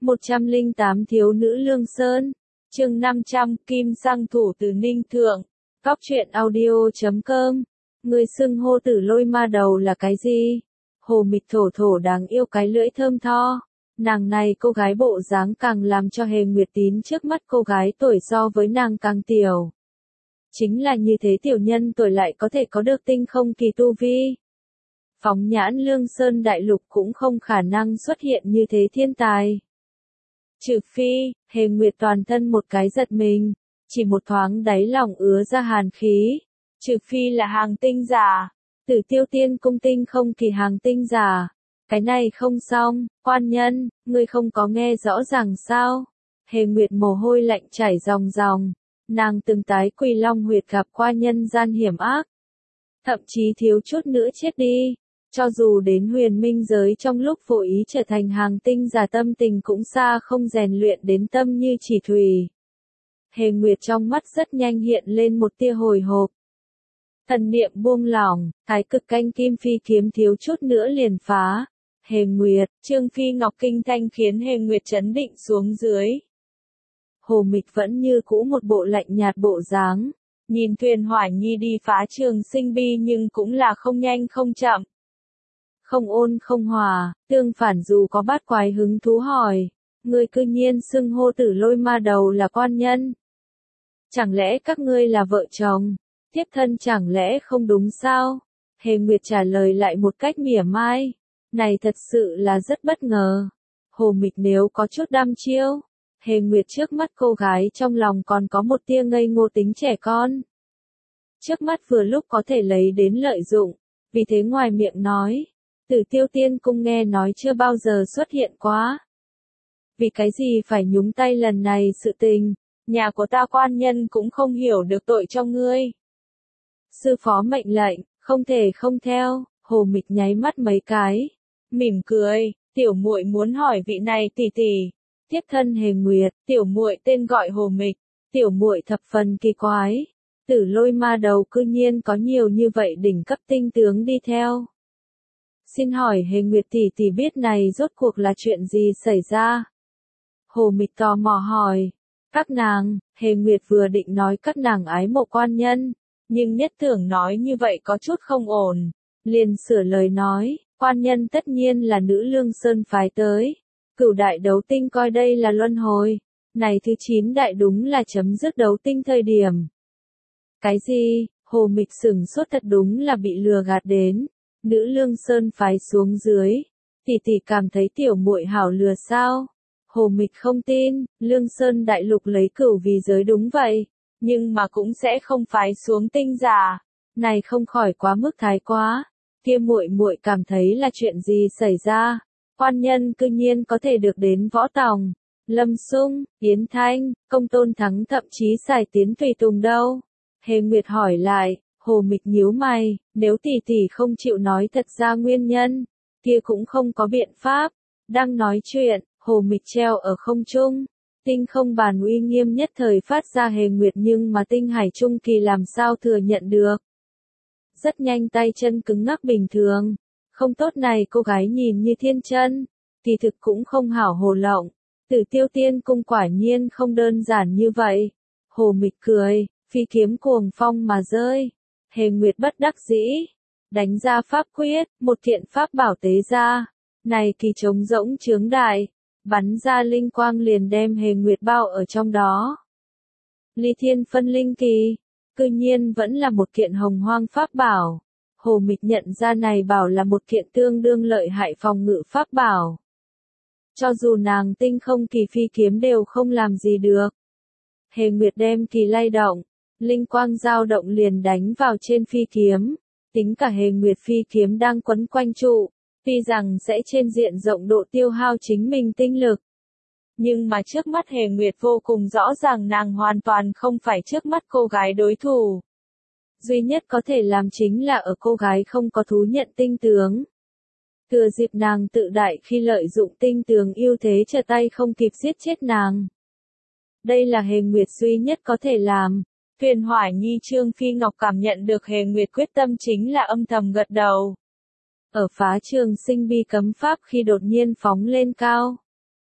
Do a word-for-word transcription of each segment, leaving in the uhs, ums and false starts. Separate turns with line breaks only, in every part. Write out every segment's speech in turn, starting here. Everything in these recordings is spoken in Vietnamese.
một trăm lẻ tám Thiếu nữ Lương Sơn. Chương năm trăm Kim Sang thủ từ Ninh Thượng. Góc truyện audio chấm com. Người xưng hô Tử Lôi ma đầu là cái gì? Hồ Mịch thổ thổ đáng yêu cái lưỡi thơm tho. Nàng này cô gái bộ dáng càng làm cho Hề Nguyệt Tín trước mắt cô gái tuổi so với nàng càng tiểu. Chính là như thế tiểu nhân tuổi lại có thể có được tinh không kỳ tu vi. Phóng nhãn Lương Sơn đại lục cũng không khả năng xuất hiện như thế thiên tài. Trừ phi, Hề Nguyệt toàn thân một cái giật mình, chỉ một thoáng đáy lòng ứa ra hàn khí. Trừ phi là hàng tinh giả, Tử Tiêu Tiên cung tinh không kỳ hàng tinh giả. Cái này không xong, quan nhân, ngươi không có nghe rõ ràng sao? Hề Nguyệt mồ hôi lạnh chảy ròng ròng, nàng từng tái Quỳ Long huyệt gặp qua nhân gian hiểm ác. Thậm chí thiếu chút nữa chết đi. Cho dù đến huyền minh giới trong lúc vô ý trở thành hàng tinh giả tâm tình cũng xa không rèn luyện đến tâm như chỉ thủy. Hề Nguyệt trong mắt rất nhanh hiện lên một tia hồi hộp. Thần niệm buông lỏng, thái cực canh kim phi kiếm thiếu chút nữa liền phá. Hề Nguyệt, Trương Phi Ngọc kinh thanh khiến Hề Nguyệt chấn định xuống dưới. Hồ Mịch vẫn như cũ một bộ lạnh nhạt bộ dáng, nhìn Thuyền Hỏa Nhi đi phá Trường Sinh Bi nhưng cũng là không nhanh không chậm. Không ôn không hòa, tương phản dù có bát quái hứng thú hỏi, ngươi cư nhiên xưng hô Tử Lôi ma đầu là quan nhân. Chẳng lẽ các ngươi là vợ chồng, tiếp thân chẳng lẽ không đúng sao? Hề Nguyệt trả lời lại một cách mỉa mai, này thật sự là rất bất ngờ. Hồ Mịch nếu có chút đăm chiêu, Hề Nguyệt trước mắt cô gái trong lòng còn có một tia ngây ngô tính trẻ con. Trước mắt vừa lúc có thể lấy đến lợi dụng, vì thế ngoài miệng nói. Tử Tiêu Tiên cung nghe nói chưa bao giờ xuất hiện quá. Vì cái gì phải nhúng tay lần này sự tình, nhà của ta quan nhân cũng không hiểu được tội cho ngươi. Sư phó mệnh lệnh, không thể không theo. Hồ Mịch nháy mắt mấy cái, mỉm cười, tiểu muội muốn hỏi vị này tỷ tỷ. Tiếp thân Hề Nguyệt, tiểu muội tên gọi Hồ Mịch, tiểu muội thập phần kỳ quái. Tử Lôi ma đầu cư nhiên có nhiều như vậy đỉnh cấp tinh tướng đi theo. Xin hỏi Hề Nguyệt tỷ tỷ biết này rốt cuộc là chuyện gì xảy ra? Hồ Mịch tò mò hỏi. Các nàng, Hề Nguyệt vừa định nói các nàng ái mộ quan nhân, nhưng nhất tưởng nói như vậy có chút không ổn, liền sửa lời nói, quan nhân tất nhiên là nữ Lương Sơn phái tới. Cửu đại đấu tinh coi đây là luân hồi, này thứ chín đại đúng là chấm dứt đấu tinh thời điểm. Cái gì? Hồ Mịch sửng sốt thật đúng là bị lừa gạt đến. Nữ Lương Sơn phái xuống dưới, tỷ tỷ cảm thấy tiểu muội hảo lừa sao? Hồ Mịch không tin, Lương Sơn đại lục lấy cửu vì giới đúng vậy, nhưng mà cũng sẽ không phái xuống tinh giả. Này không khỏi quá mức thái quá. Kia muội muội cảm thấy là chuyện gì xảy ra? Quan nhân cư nhiên có thể được đến Võ Tòng, Lâm Sung, Yến Thanh, Công Tôn Thắng thậm chí xài tiến tùy tùng đâu? Hề Nguyệt hỏi lại. Hồ Mịch nhíu mày, nếu tỷ tỷ không chịu nói thật ra nguyên nhân, kia cũng không có biện pháp. Đang nói chuyện, Hồ Mịch treo ở không trung, tinh không bàn uy nghiêm nhất thời phát ra Hề Nguyệt nhưng mà tinh hải trung kỳ làm sao thừa nhận được. Rất nhanh tay chân cứng ngắc bình thường, không tốt này cô gái nhìn như thiên chân, kỳ thực cũng không hảo hồ lộng. Tử Tiêu Tiên cung quả nhiên không đơn giản như vậy. Hồ Mịch cười, phi kiếm cuồng phong mà rơi. Hề Nguyệt bất đắc dĩ, đánh ra pháp quyết, một kiện pháp bảo tế ra, này kỳ trống rỗng chướng đại, bắn ra linh quang liền đem Hề Nguyệt bao ở trong đó. Ly Thiên phân linh kỳ, cư nhiên vẫn là một kiện hồng hoang pháp bảo. Hồ Mịch nhận ra này bảo là một kiện tương đương lợi hại phòng ngự pháp bảo. Cho dù nàng tinh không kỳ phi kiếm đều không làm gì được. Hề Nguyệt đem kỳ lay động. Linh quang dao động liền đánh vào trên phi kiếm, tính cả Hề Nguyệt phi kiếm đang quấn quanh trụ, tuy rằng sẽ trên diện rộng độ tiêu hao chính mình tinh lực. Nhưng mà trước mắt Hề Nguyệt vô cùng rõ ràng nàng hoàn toàn không phải trước mắt cô gái đối thủ. Duy nhất có thể làm chính là ở cô gái không có thú nhận tinh tướng. Thừa dịp nàng tự đại khi lợi dụng tinh tướng ưu thế trở tay không kịp giết chết nàng. Đây là Hề Nguyệt duy nhất có thể làm. Thuyền Hỏa Nhi Trương Phi Ngọc cảm nhận được Hề Nguyệt quyết tâm chính là âm thầm gật đầu. Ở phá Trường Sinh Bi cấm pháp khi đột nhiên phóng lên cao.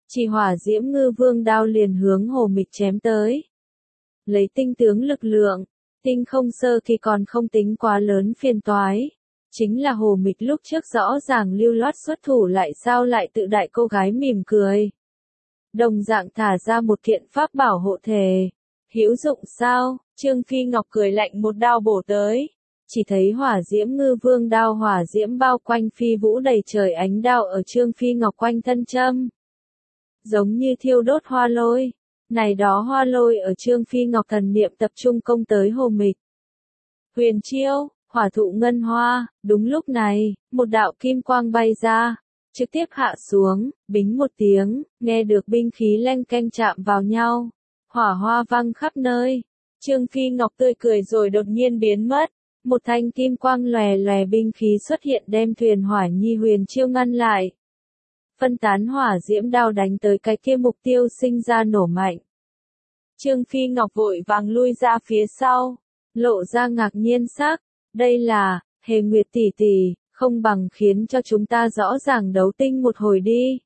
Chỉ hỏa diễm ngư vương đao liền hướng Hồ Mịch chém tới. Lấy tinh tướng lực lượng, tinh không sơ kỳ còn không tính quá lớn phiền toái. Chính là Hồ Mịch lúc trước rõ ràng lưu loát xuất thủ lại sao lại tự đại cô gái mỉm cười. Đồng dạng thả ra một kiện pháp bảo hộ thể. Hữu dụng sao? Trương Phi Ngọc cười lạnh một đao bổ tới. Chỉ thấy hỏa diễm ngư vương đao hỏa diễm bao quanh phi vũ đầy trời ánh đao ở Trương Phi Ngọc quanh thân châm. Giống như thiêu đốt hoa lôi. Này đó hoa lôi ở Trương Phi Ngọc thần niệm tập trung công tới Hồ Mịch. Huyền chiêu, hỏa thụ ngân hoa, đúng lúc này, một đạo kim quang bay ra, trực tiếp hạ xuống, bính một tiếng, nghe được binh khí leng keng chạm vào nhau. Hỏa hoa văng khắp nơi. Trương Phi Ngọc tươi cười rồi đột nhiên biến mất. Một thanh kim quang lòe lòe binh khí xuất hiện đem thuyền hỏa nhi huyền chiêu ngăn lại. Phân tán hỏa diễm đao đánh tới cái kia mục tiêu sinh ra nổ mạnh. Trương Phi Ngọc vội vàng lui ra phía sau, lộ ra ngạc nhiên sắc. Đây là, Hề Nguyệt tỷ tỷ, không bằng khiến cho chúng ta rõ ràng đấu tinh một hồi đi.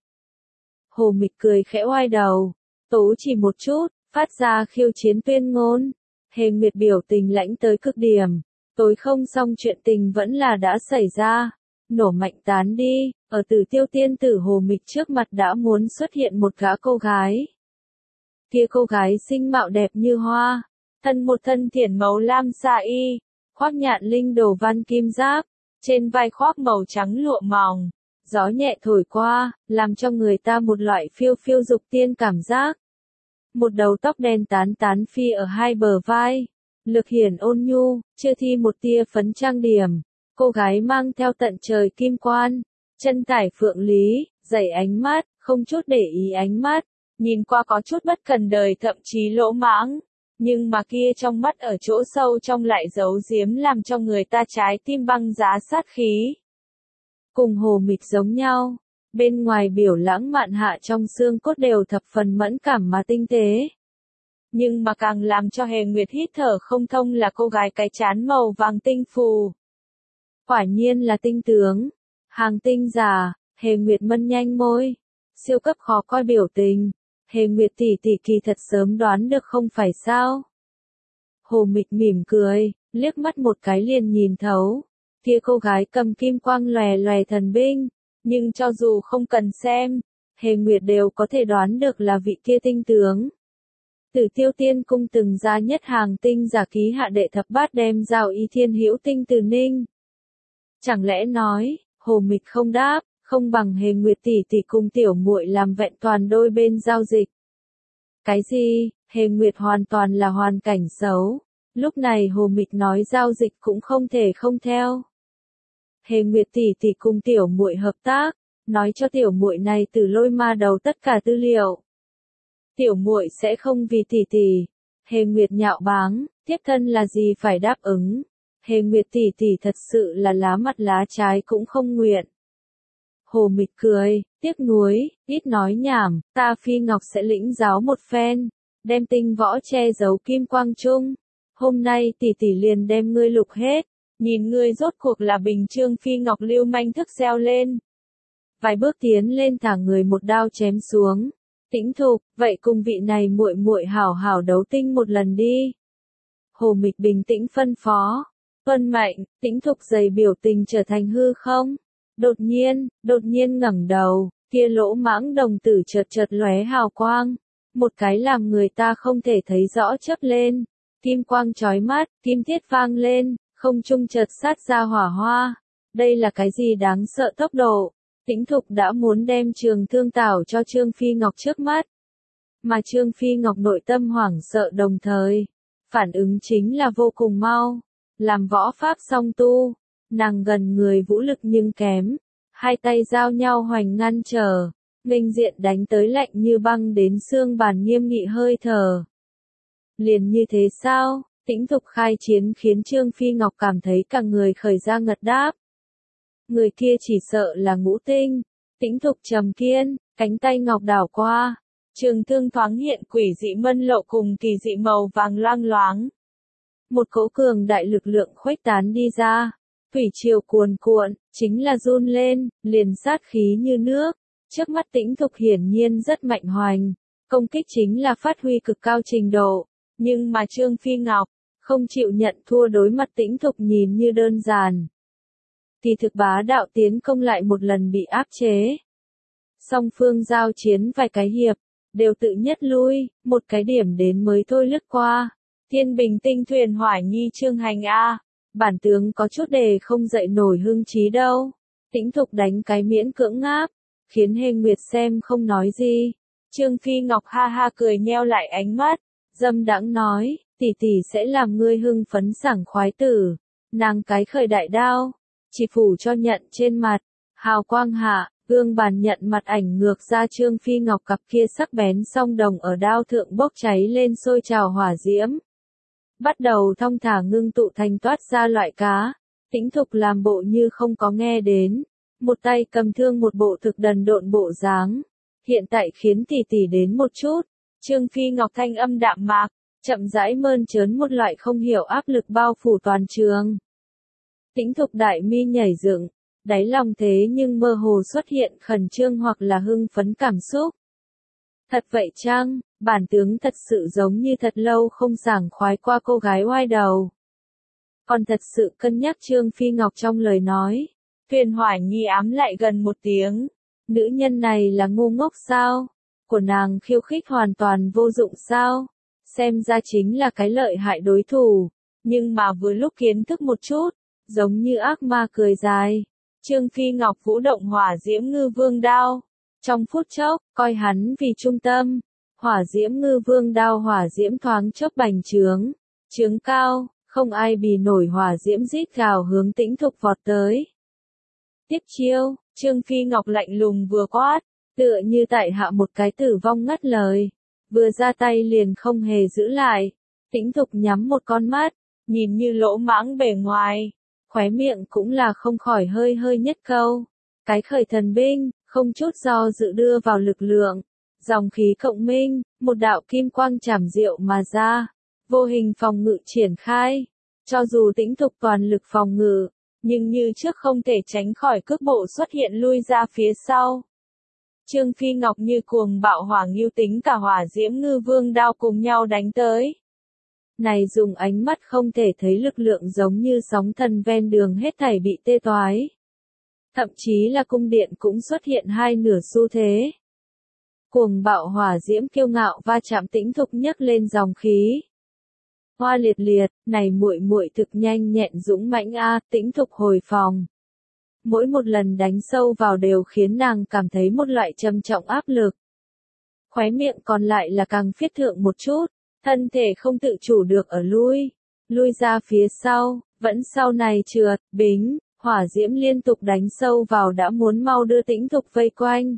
Hồ Mịch cười khẽ oai đầu, tố chỉ một chút, phát ra khiêu chiến tuyên ngôn. Hề Nguyệt biểu tình lãnh tới cực điểm. Tối không xong chuyện tình vẫn là đã xảy ra. Nổ mạnh tán đi, ở Tử Tiêu tiên tử Hồ Mịch trước mặt đã muốn xuất hiện một gã cô gái. Kia cô gái xinh mạo đẹp như hoa, thân một thân thiển màu lam sa y, khoác nhạn linh đồ văn kim giáp, trên vai khoác màu trắng lụa mỏng, gió nhẹ thổi qua, làm cho người ta một loại phiêu phiêu dục tiên cảm giác. Một đầu tóc đen tán tán phi ở hai bờ vai, lực hiển ôn nhu, chưa thi một tia phấn trang điểm. Cô gái mang theo tận trời kim quan, chân tải phượng lý, dày ánh mắt, không chút để ý ánh mắt, nhìn qua có chút bất cần đời thậm chí lỗ mãng, nhưng mà kia trong mắt ở chỗ sâu trong lại giấu giếm làm cho người ta trái tim băng giá sát khí. Cùng Hồ Mịch giống nhau, bên ngoài biểu lãng mạn hạ trong xương cốt đều thập phần mẫn cảm mà tinh tế. Nhưng mà càng làm cho Hề Nguyệt hít thở không thông là cô gái cái trán màu vàng tinh phù. Quả nhiên là tinh tướng, hàng tinh giả. Hề Nguyệt mân nhanh môi, siêu cấp khó coi biểu tình. Hề Nguyệt tỷ tỷ kỳ thật sớm đoán được không phải sao? Hồ Mịch mỉm cười, liếc mắt một cái liền nhìn thấu. Kia cô gái cầm kim quang lòe lòe thần binh, nhưng cho dù không cần xem, Hề Nguyệt đều có thể đoán được là vị kia tinh tướng. Tử Tiêu tiên cung từng ra nhất hàng tinh giả ký hạ đệ thập bát đem giao ý thiên hữu tinh từ ninh. Chẳng lẽ nói, Hồ Mịch không đáp, không bằng Hề Nguyệt tỷ tỷ cùng tiểu muội làm vẹn toàn đôi bên giao dịch. Cái gì? Hề Nguyệt hoàn toàn là hoàn cảnh xấu. Lúc này Hồ Mịch nói giao dịch cũng không thể không theo. Hề Nguyệt tỷ tỷ cùng tiểu muội hợp tác, nói cho tiểu muội này từ lôi ma đầu tất cả tư liệu. Tiểu muội sẽ không vì tỷ tỷ. Hề Nguyệt nhạo báng, tiếp thân là gì phải đáp ứng. Hề Nguyệt tỷ tỷ thật sự là lá mặt lá trái cũng không nguyện. Hồ Mịch cười, tiếc nuối, ít nói nhảm, ta Phi Ngọc sẽ lĩnh giáo một phen, đem tinh võ che giấu kim quang trung. Hôm nay tỷ tỷ liền đem ngươi lục hết, nhìn ngươi rốt cuộc là bình. Trương Phi Ngọc lưu manh thức reo lên. Vài bước tiến lên thả người một đao chém xuống. Tĩnh Thục, vậy cùng vị này muội muội hảo hảo đấu tinh một lần đi. Hồ Mịch bình tĩnh phân phó. Tuân mệnh. Tĩnh Thục dày biểu tình trở thành hư không. Đột nhiên, đột nhiên ngẩng đầu, kia lỗ mãng đồng tử chợt chợt lóe hào quang, một cái làm người ta không thể thấy rõ chớp lên, kim quang chói mắt, kim thiết vang lên, không trung chợt sát ra hỏa hoa. Đây là cái gì đáng sợ tốc độ? Tĩnh Thục đã muốn đem trường thương tảo cho Trương Phi Ngọc trước mắt, mà Trương Phi Ngọc nội tâm hoảng sợ đồng thời, phản ứng chính là vô cùng mau, làm võ pháp song tu. Nàng gần người vũ lực nhưng kém, hai tay giao nhau hoành ngăn trở, nghênh diện đánh tới lạnh như băng đến xương bàn nghiêm nghị hơi thở. Liền như thế sao? Tĩnh Thục khai chiến khiến Trương Phi Ngọc cảm thấy cả người khởi ra ngật đáp. Người kia chỉ sợ là Ngũ Tinh. Tĩnh Thục trầm kiên, cánh tay ngọc đảo qua, trường thương thoáng hiện quỷ dị mân lộ cùng kỳ dị màu vàng loang loáng. Một cỗ cường đại lực lượng khuếch tán đi ra. Thủy triều cuồn cuộn, chính là run lên, liền sát khí như nước. Trước mắt Tĩnh Thục hiển nhiên rất mạnh hoành, công kích chính là phát huy cực cao trình độ, nhưng mà Trương Phi Ngọc không chịu nhận thua, đối mặt Tĩnh Thục nhìn như đơn giản. Thì thực bá đạo tiến công lại một lần bị áp chế. Song phương giao chiến vài cái hiệp, đều tự nhất lui, một cái điểm đến mới thôi lướt qua. Thiên Bình Tinh thuyền Hỏa Nhi Trương Hành a, bản tướng có chút đề không dậy nổi hưng trí đâu. Tĩnh Thục đánh cái miễn cưỡng ngáp, khiến Hề Nguyệt xem không nói gì. Trương Phi Ngọc ha ha cười nheo lại ánh mắt, dâm đãng nói, tỷ tỷ sẽ làm ngươi hưng phấn sảng khoái tử. Nàng cái khởi đại đao, chỉ phủ cho nhận trên mặt, hào quang hạ, gương bàn nhận mặt ảnh ngược ra Trương Phi Ngọc cặp kia sắc bén song đồng ở đao thượng bốc cháy lên sôi trào hỏa diễm. Bắt đầu thong thả ngưng tụ thành toát ra loại cá. Tĩnh Thục làm bộ như không có nghe đến, một tay cầm thương một bộ thực đần độn bộ dáng. Hiện tại khiến tỷ tỷ đến một chút. Trương Phi Ngọc thanh âm đạm mạc, chậm rãi mơn trớn một loại không hiểu áp lực bao phủ toàn trường. Tĩnh Thục đại mi nhảy dựng, đáy lòng thế nhưng mơ hồ xuất hiện khẩn trương hoặc là hưng phấn cảm xúc. Thật vậy chăng, bản tướng thật sự giống như thật lâu không sảng khoái qua cô gái oai đầu. Còn thật sự cân nhắc Trương Phi Ngọc trong lời nói. Thuyền Hỏa Nhi ám lại gần một tiếng. Nữ nhân này là ngu ngốc sao? Của nàng khiêu khích hoàn toàn vô dụng sao? Xem ra chính là cái lợi hại đối thủ. Nhưng mà vừa lúc kiến thức một chút, giống như ác ma cười dài. Trương Phi Ngọc vũ động hỏa diễm ngư vương đao. Trong phút chốc, coi hắn vì trung tâm. Hỏa diễm ngư vương đao hỏa diễm thoáng chốc bành trướng. Trướng cao, không ai bì nổi hỏa diễm rít gào hướng Tĩnh Thục vọt tới. Tiếp chiêu, Trương Phi Ngọc lạnh lùng vừa quát, tựa như tại hạ một cái tử vong ngắt lời. Vừa ra tay liền không hề giữ lại. Tĩnh Thục nhắm một con mắt, nhìn như lỗ mãng bề ngoài. Khóe miệng cũng là không khỏi hơi hơi nhất câu. Cái khởi thần binh, không chút do dự đưa vào lực lượng. Dòng khí cộng minh, một đạo kim quang chảm diệu mà ra. Vô hình phòng ngự triển khai. Cho dù Tĩnh Thục toàn lực phòng ngự, nhưng như trước không thể tránh khỏi cước bộ xuất hiện lui ra phía sau. Trương Phi Ngọc như cuồng bạo hỏa ngưu tính cả hỏa diễm ngư vương đao cùng nhau đánh tới. Này dùng ánh mắt không thể thấy lực lượng giống như sóng thần ven đường hết thảy bị tê toái. Thậm chí là cung điện cũng xuất hiện hai nửa xu thế. Cuồng bạo hỏa diễm kiêu ngạo va chạm Tĩnh Thục nhấc lên dòng khí. Hoa liệt liệt, này muội muội thực nhanh nhẹn dũng mãnh a, Tĩnh Thục hồi phòng. Mỗi một lần đánh sâu vào đều khiến nàng cảm thấy một loại trầm trọng áp lực. Khóe miệng còn lại là càng phiết thượng một chút, thân thể không tự chủ được ở lui, lui ra phía sau, vẫn sau này trượt, bính, hỏa diễm liên tục đánh sâu vào đã muốn mau đưa Tĩnh Thục vây quanh.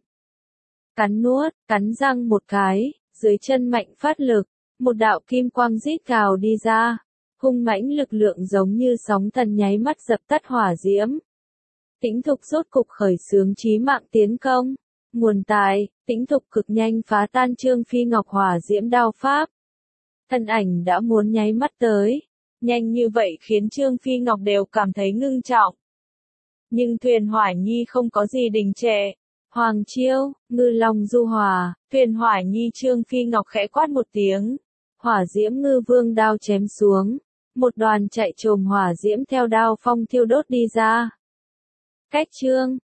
Cắn nuốt, cắn răng một cái, dưới chân mạnh phát lực, một đạo kim quang rít gào đi ra, hung mãnh lực lượng giống như sóng thần nháy mắt dập tắt hỏa diễm. Tĩnh Thục rốt cục khởi xướng chí mạng tiến công. Nguồn tài, Tĩnh Thục cực nhanh phá tan Trương Phi Ngọc hỏa diễm đao pháp. Thân ảnh đã muốn nháy mắt tới. Nhanh như vậy khiến Trương Phi Ngọc đều cảm thấy ngưng trọng. Nhưng thuyền Hỏa Nhi không có gì đình trệ. Hoàng chiêu, ngư long du hòa, thuyền Hỏa Nhi Trương Phi Ngọc khẽ quát một tiếng. Hỏa diễm ngư vương đao chém xuống. Một đoàn chạy trồm hỏa diễm theo đao phong thiêu đốt đi ra. Cách trương,